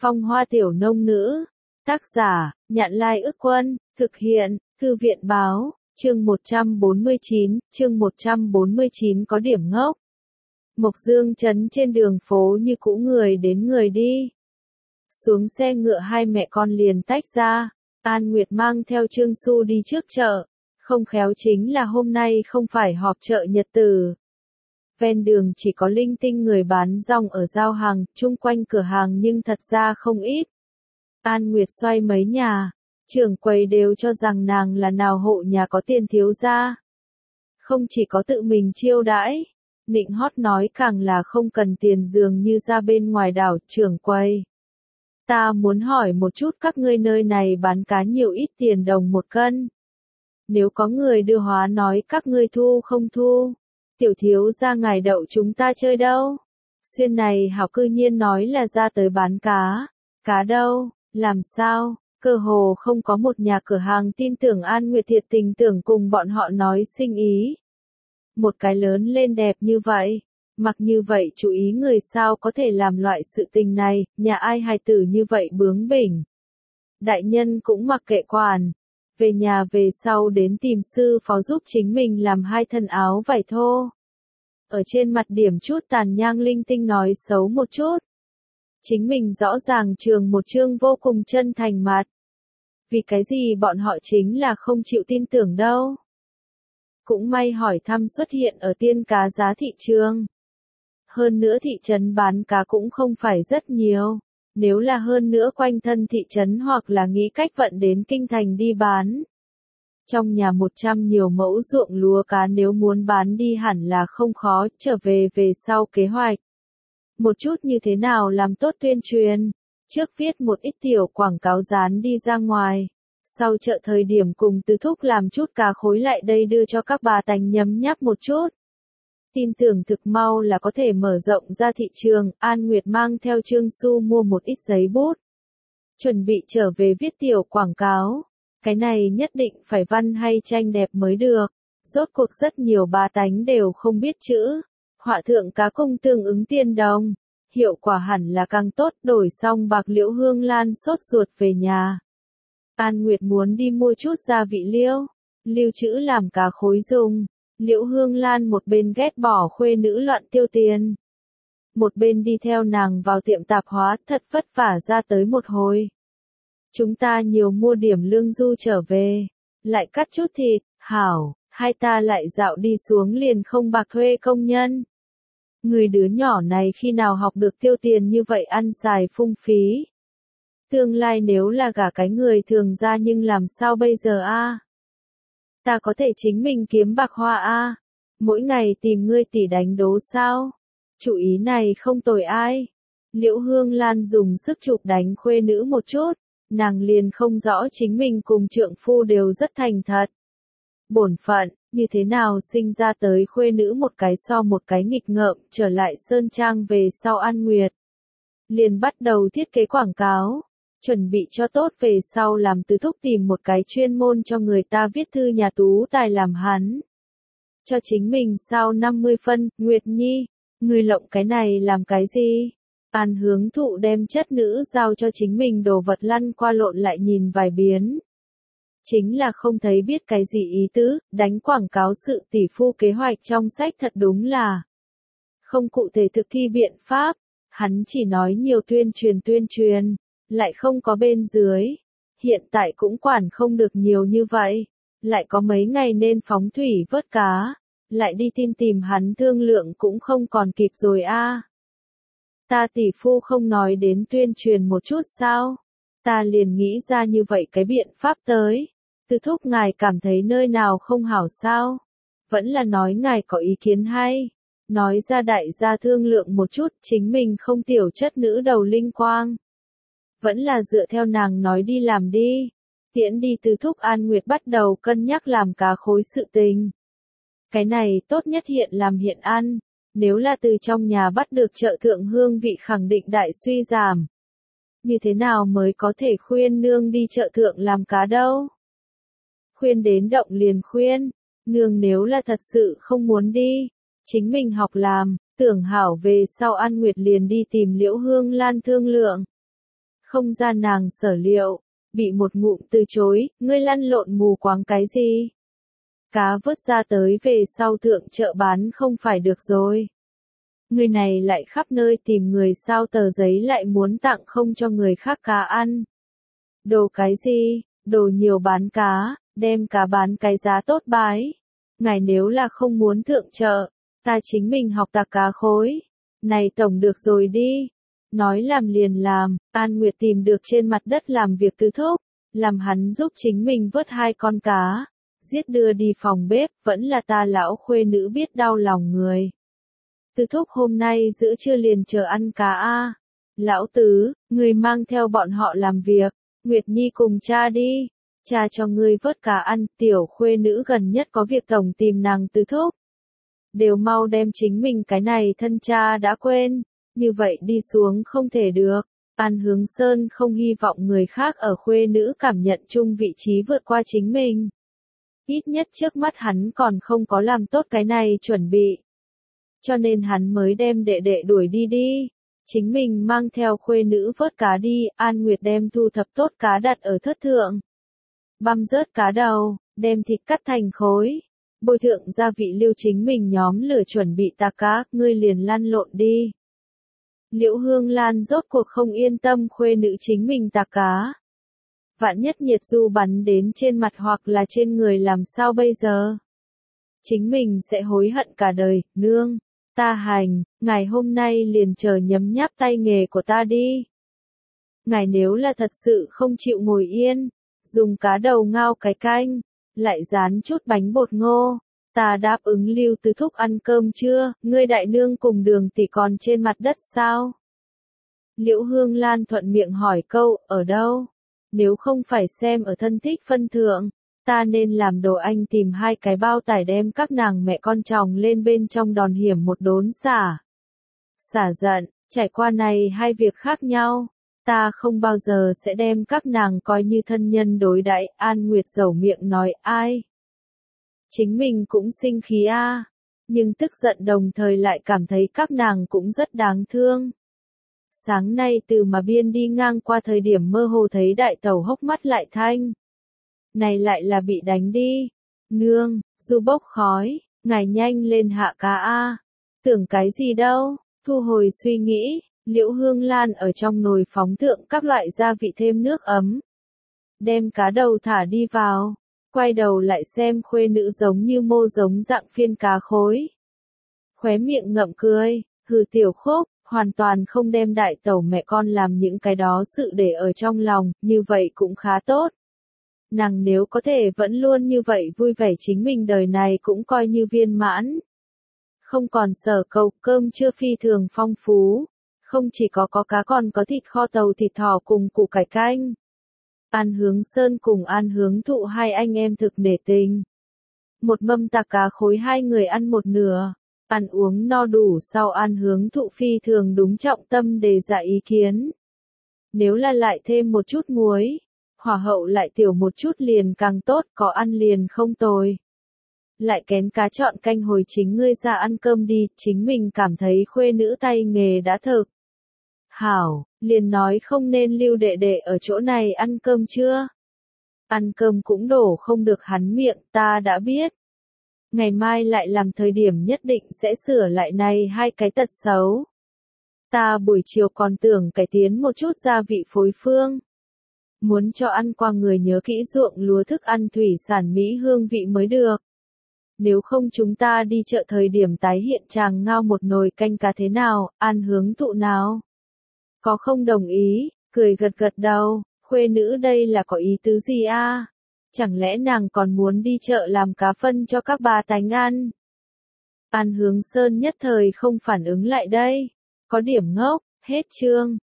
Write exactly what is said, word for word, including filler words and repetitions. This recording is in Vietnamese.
Phong hoa tiểu nông nữ. Tác giả, Nhạn Lai Ức Quân, thực hiện, Thư viện Báo, chương một trăm bốn mươi chín, chương một trăm bốn mươi chín có điểm ngốc. Mộc Dương Trấn trên đường phố như cũ người đến người đi. Xuống xe ngựa hai mẹ con liền tách ra, An Nguyệt mang theo Trương Xu đi trước chợ, không khéo chính là hôm nay không phải họp chợ nhật tử. Ven đường chỉ có linh tinh người bán rong ở giao hàng, chung quanh cửa hàng nhưng thật ra không ít. An Nguyệt xoay mấy nhà, trưởng quầy đều cho rằng nàng là nào hộ nhà có tiền thiếu gia. Không chỉ có tự mình chiêu đãi, nịnh hót nói càng là không cần tiền dường như ra bên ngoài đảo. Trưởng quầy, ta muốn hỏi một chút các ngươi nơi này bán cá nhiều ít tiền đồng một cân. Nếu có người đưa hóa nói các ngươi thu không thu. Tiểu thiếu gia ngài đậu chúng ta chơi đâu. Xuyên này hảo cư nhiên nói là ra tới bán cá. Cá đâu, làm sao, cơ hồ không có một nhà cửa hàng tin tưởng An Nguyệt thiệt tình tưởng cùng bọn họ nói sinh ý. Một cái lớn lên đẹp như vậy, mặc như vậy chú ý người sao có thể làm loại sự tình này, nhà ai hài tử như vậy bướng bỉnh. Đại nhân cũng mặc kệ quản. Về nhà về sau đến tìm sư phó giúp chính mình làm hai thân áo vải thô. Ở trên mặt điểm chút tàn nhang linh tinh nói xấu một chút. Chính mình rõ ràng trường một chương vô cùng chân thành mặt. Vì cái gì bọn họ chính là không chịu tin tưởng đâu. Cũng may hỏi thăm xuất hiện ở tiên cá giá thị trường. Hơn nữa thị trấn bán cá cũng không phải rất nhiều. Nếu là hơn nữa quanh thân thị trấn hoặc là nghĩ cách vận đến kinh thành đi bán. Trong nhà một trăm nhiều mẫu ruộng lúa cá nếu muốn bán đi hẳn là không khó, trở về về sau kế hoạch. Một chút như thế nào làm tốt tuyên truyền, trước viết một ít tiểu quảng cáo dán đi ra ngoài. Sau chợ thời điểm cùng Tứ Thúc làm chút cá khối lại đây đưa cho các bà tánh nhấm nháp một chút. Tin tưởng thực mau là có thể mở rộng ra thị trường. An Nguyệt mang theo Trương Xu mua một ít giấy bút. Chuẩn bị trở về viết tiểu quảng cáo. Cái này nhất định phải văn hay tranh đẹp mới được. Rốt cuộc rất nhiều bà tánh đều không biết chữ. Họa thượng cá công tương ứng tiền đồng. Hiệu quả hẳn là càng tốt. Đổi xong bạc Liễu Hương Lan sốt ruột về nhà. An Nguyệt muốn đi mua chút gia vị liêu. Lưu trữ làm cá khối dùng. Liễu Hương Lan một bên ghét bỏ khuê nữ loạn tiêu tiền. Một bên đi theo nàng vào tiệm tạp hóa thật vất vả ra tới một hồi. Chúng ta nhiều mua điểm lương du trở về. Lại cắt chút thịt, hảo, hai ta lại dạo đi xuống liền không bạc thuê công nhân. Người đứa nhỏ này khi nào học được tiêu tiền như vậy ăn xài phung phí. Tương lai nếu là gả cái người thường ra nhưng làm sao bây giờ a? Ta có thể chính mình kiếm bạc hoa a. Mỗi ngày tìm ngươi tỷ đánh đố sao? Chủ ý này không tồi ai. Liễu Hương Lan dùng sức chụp đánh khuê nữ một chút. Nàng liền không rõ chính mình cùng trượng phu đều rất thành thật. Bổn phận, như thế nào sinh ra tới khuê nữ một cái so một cái nghịch ngợm, trở lại Sơn Trang về sau An Nguyệt. Liền bắt đầu thiết kế quảng cáo, chuẩn bị cho tốt về sau làm Tứ Thúc tìm một cái chuyên môn cho người ta viết thư nhà tú tài làm hắn. Cho chính mình sau năm mươi phân, Nguyệt Nhi, người lộng cái này làm cái gì? An Hướng Thụ đem chất nữ giao cho chính mình đồ vật lăn qua lộn lại nhìn vài biến. Chính là không thấy biết cái gì ý tứ, đánh quảng cáo sự tỷ phu kế hoạch trong sách thật đúng là không cụ thể thực thi biện pháp, hắn chỉ nói nhiều tuyên truyền tuyên truyền, lại không có bên dưới. Hiện tại cũng quản không được nhiều như vậy, lại có mấy ngày nên phóng thủy vớt cá, lại đi tin tìm hắn thương lượng cũng không còn kịp rồi a. Ta tỷ phu không nói đến tuyên truyền một chút sao? Ta liền nghĩ ra như vậy cái biện pháp tới. Tứ Thúc ngài cảm thấy nơi nào không hảo sao? Vẫn là nói ngài có ý kiến hay. Nói ra đại gia thương lượng một chút, chính mình không tiểu chất nữ đầu linh quang. Vẫn là dựa theo nàng nói đi làm đi. Tiễn đi Tứ Thúc. An Nguyệt bắt đầu cân nhắc làm cá khối sự tình. Cái này tốt nhất hiện làm hiện ăn. Nếu là từ trong nhà bắt được chợ thượng hương vị khẳng định đại suy giảm. Như thế nào mới có thể khuyên nương đi chợ thượng làm cá đâu? Khuyên đến động liền khuyên. Nương nếu là thật sự không muốn đi, chính mình học làm, tưởng hảo về sau An Nguyệt liền đi tìm Liễu Hương Lan thương lượng. không ra nàng sở liệu, bị một ngụm từ chối, ngươi lăn lộn mù quáng cái gì? Cá vớt ra tới về sau thượng chợ bán không phải được rồi. Người này lại khắp nơi tìm người sao tờ giấy lại muốn tặng không cho người khác cá ăn. Đồ cái gì, đồ nhiều bán cá, đem cá bán cái giá tốt bái. Ngài nếu là không muốn thượng chợ, ta chính mình học tạc cá khối. Này tổng được rồi đi. Nói làm liền làm, An Nguyệt tìm được trên mặt đất làm việc Tư Thúc, làm hắn giúp chính mình vớt hai con cá, giết đưa đi phòng bếp, vẫn là ta lão khuê nữ biết đau lòng người. Tư Thúc hôm nay giữa trưa liền chờ ăn cá a. Lão Tứ, người mang theo bọn họ làm việc, Nguyệt Nhi cùng cha đi, cha cho ngươi vớt cá ăn, tiểu khuê nữ gần nhất có việc tổng tìm nàng Tư Thúc. Đều mau đem chính mình cái này thân cha đã quên, như vậy đi xuống không thể được. An Hướng Sơn không hy vọng người khác ở khuê nữ cảm nhận chung vị trí vượt qua chính mình. Ít nhất trước mắt hắn còn không có làm tốt cái này chuẩn bị. Cho nên hắn mới đem đệ đệ đuổi đi đi. Chính mình mang theo khuê nữ vớt cá đi, An Nguyệt đem thu thập tốt cá đặt ở thớt thượng. Băm rớt cá đầu, đem thịt cắt thành khối. Bôi thượng gia vị lưu chính mình nhóm lửa chuẩn bị tạc cá, ngươi liền lăn lộn đi. Liễu Hương Lan rốt cuộc không yên tâm khuê nữ chính mình tạc cá. Vạn nhất nhiệt du bắn đến trên mặt hoặc là trên người làm sao bây giờ? Chính mình sẽ hối hận cả đời, nương. Ta hành, ngài hôm nay liền chờ nhấm nháp tay nghề của ta đi. Ngài nếu là thật sự không chịu ngồi yên, dùng cá đầu ngao cái canh, lại dán chút bánh bột ngô. Ta đáp ứng Lưu Tứ Thúc ăn cơm chưa, ngươi đại nương cùng Đường tỷ còn trên mặt đất sao? Liễu Hương Lan thuận miệng hỏi câu, ở đâu? Nếu không phải xem ở thân thích phân thượng, ta nên làm đồ anh tìm hai cái bao tải đem các nàng mẹ con chồng lên bên trong đòn hiểm một đốn xả. Xả giận, trải qua này hai việc khác nhau, ta không bao giờ sẽ đem các nàng coi như thân nhân đối đãi. An Nguyệt dẩu miệng nói ai? Chính mình cũng sinh khí a, à, nhưng tức giận đồng thời lại cảm thấy các nàng cũng rất đáng thương. Sáng nay từ mà biên đi ngang qua thời điểm mơ hồ thấy đại tẩu hốc mắt lại thanh. Này lại là bị đánh đi. Nương, du bốc khói, ngài nhanh lên hạ cá a. Tưởng cái gì đâu, thu hồi suy nghĩ, Liễu Hương Lan ở trong nồi phóng thượng các loại gia vị thêm nước ấm. Đem cá đầu thả đi vào, quay đầu lại xem khuê nữ giống như mô giống dạng phiên cá khối. Khóe miệng ngậm cười, hừ tiểu khúc, hoàn toàn không đem đại tẩu mẹ con làm những cái đó sự để ở trong lòng, như vậy cũng khá tốt. Nàng nếu có thể vẫn luôn như vậy vui vẻ chính mình đời này cũng coi như viên mãn. Không còn sở cầu, cơm trưa phi thường phong phú. Không chỉ có có cá còn có thịt kho tàu thịt thỏ cùng củ cải canh. An Hướng Sơn cùng An Hướng Thụ hai anh em thực nể tình. Một mâm tạc cá khối hai người ăn một nửa. Ăn uống no đủ sau An Hướng Thụ phi thường đúng trọng tâm đề ra ý kiến. Nếu là lại thêm một chút muối, hỏa hậu lại tiểu một chút liền càng tốt, có ăn liền không tồi. Lại kén cá chọn canh hồi chính ngươi ra ăn cơm đi, chính mình cảm thấy khuê nữ tay nghề đã thực. Hảo, liền nói không nên lưu đệ đệ ở chỗ này ăn cơm chưa? Ăn cơm cũng đổ không được hắn miệng, ta đã biết. Ngày mai lại làm thời điểm nhất định sẽ sửa lại này hai cái tật xấu. Ta buổi chiều còn tưởng cải tiến một chút gia vị phối phương. Muốn cho ăn qua người nhớ kỹ ruộng lúa thức ăn thủy sản Mỹ hương vị mới được. Nếu không chúng ta đi chợ thời điểm tái hiện chàng ngao một nồi canh cá thế nào, An Hướng Thụ nào? Có không đồng ý, cười gật gật đầu, khuê nữ đây là có ý tứ gì a? À? Chẳng lẽ nàng còn muốn đi chợ làm cá phân cho các bà tánh ăn? An Hướng Sơn nhất thời không phản ứng lại đây, có điểm ngốc, hết chương.